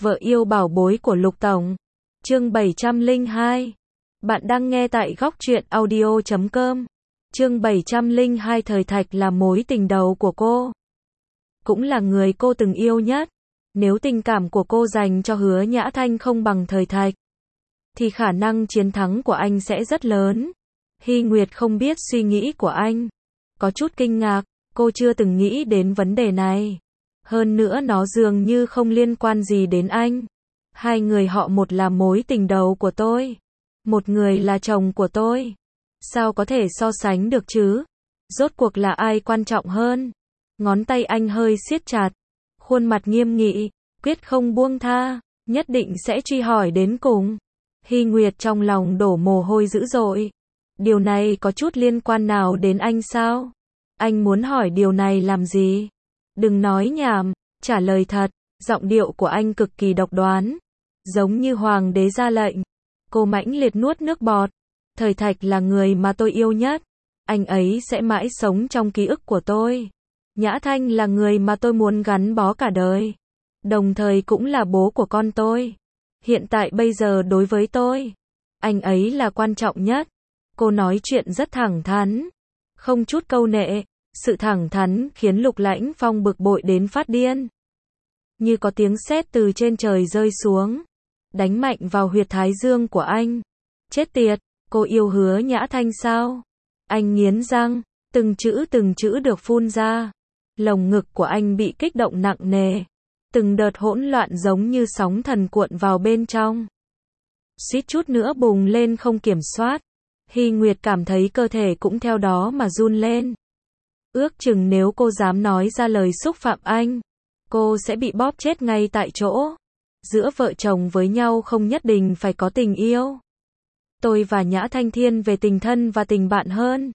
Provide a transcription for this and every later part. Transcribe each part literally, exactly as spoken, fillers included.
Vợ yêu bảo bối của Lục Tổng. Chương bảy trăm lẻ hai. Bạn đang nghe tại góc truyện audio chấm com. Chương bảy trăm lẻ hai. Thời Thạch là mối tình đầu của cô. Cũng là người cô từng yêu nhất. Nếu tình cảm của cô dành cho Hứa Nhã Thanh không bằng Thời Thạch, thì khả năng chiến thắng của anh sẽ rất lớn. Hy Nguyệt không biết suy nghĩ của anh. Có chút kinh ngạc, cô chưa từng nghĩ đến vấn đề này. Hơn nữa nó dường như không liên quan gì đến anh. Hai người họ, một là mối tình đầu của tôi, một người là chồng của tôi. Sao có thể so sánh được chứ? Rốt cuộc là ai quan trọng hơn? Ngón tay anh hơi siết chặt, khuôn mặt nghiêm nghị, quyết không buông tha, nhất định sẽ truy hỏi đến cùng. Hy Nguyệt trong lòng đổ mồ hôi dữ dội. Điều này có chút liên quan nào đến anh sao? Anh muốn hỏi điều này làm gì? Đừng nói nhảm, trả lời thật. Giọng điệu của anh cực kỳ độc đoán, giống như hoàng đế ra lệnh. Cô mãnh liệt nuốt nước bọt. Thời Thạch là người mà tôi yêu nhất. Anh ấy sẽ mãi sống trong ký ức của tôi. Nhã Thanh là người mà tôi muốn gắn bó cả đời. Đồng thời cũng là bố của con tôi. Hiện tại bây giờ đối với tôi, anh ấy là quan trọng nhất. Cô nói chuyện rất thẳng thắn, không chút câu nệ. Sự thẳng thắn khiến Lục Lãnh Phong bực bội đến phát điên. Như có tiếng sét từ trên trời rơi xuống, đánh mạnh vào huyệt thái dương của anh. Chết tiệt, cô yêu Hứa Nhã Thanh sao? Anh nghiến răng, từng chữ từng chữ được phun ra. Lồng ngực của anh bị kích động nặng nề. Từng đợt hỗn loạn giống như sóng thần cuộn vào bên trong. Suýt chút nữa bùng lên không kiểm soát. Hy Nguyệt cảm thấy cơ thể cũng theo đó mà run lên. Ước chừng nếu cô dám nói ra lời xúc phạm anh, cô sẽ bị bóp chết ngay tại chỗ. Giữa vợ chồng với nhau không nhất định phải có tình yêu. Tôi và Nhã Thanh thiên về tình thân và tình bạn hơn.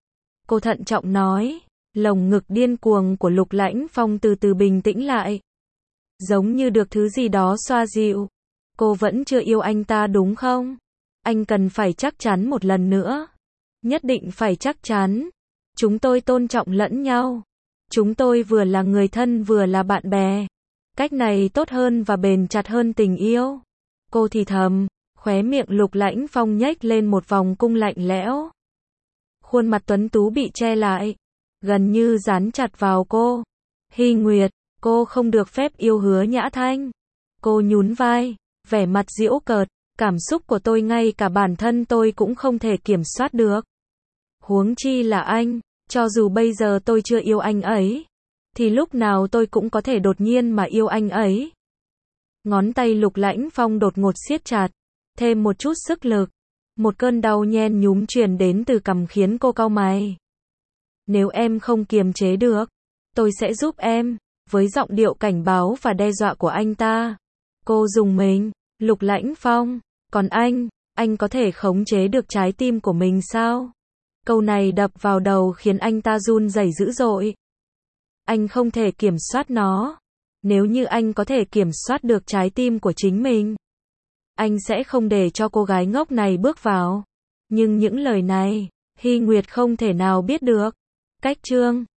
Cô thận trọng nói. Lồng ngực điên cuồng của Lục Lãnh Phong từ từ bình tĩnh lại. Giống như được thứ gì đó xoa dịu. Cô vẫn chưa yêu anh ta đúng không? Anh cần phải chắc chắn một lần nữa. Nhất định phải chắc chắn. Chúng tôi tôn trọng lẫn nhau. Chúng tôi vừa là người thân vừa là bạn bè. Cách này tốt hơn và bền chặt hơn tình yêu. Cô thì thầm, khóe miệng Lục Lãnh Phong nhếch lên một vòng cung lạnh lẽo. Khuôn mặt tuấn tú bị che lại, gần như dán chặt vào cô. Hy Nguyệt, cô không được phép yêu Hứa Nhã Thanh. Cô nhún vai, vẻ mặt giễu cợt. Cảm xúc của tôi ngay cả bản thân tôi cũng không thể kiểm soát được. Huống chi là anh. Cho dù bây giờ tôi chưa yêu anh ấy, thì lúc nào tôi cũng có thể đột nhiên mà yêu anh ấy. Ngón tay Lục Lãnh Phong đột ngột siết chặt, thêm một chút sức lực. Một cơn đau nhen nhúm truyền đến từ cằm khiến cô cau mày. Nếu em không kiềm chế được, tôi sẽ giúp em. Với giọng điệu cảnh báo và đe dọa của anh ta, cô rùng mình. Lục Lãnh Phong, còn anh, anh có thể khống chế được trái tim của mình sao? Câu này đập vào đầu khiến anh ta run rẩy dữ dội. Anh không thể kiểm soát nó. Nếu như anh có thể kiểm soát được trái tim của chính mình, anh sẽ không để cho cô gái ngốc này bước vào. Nhưng những lời này, Hy Nguyệt không thể nào biết được. Cách chương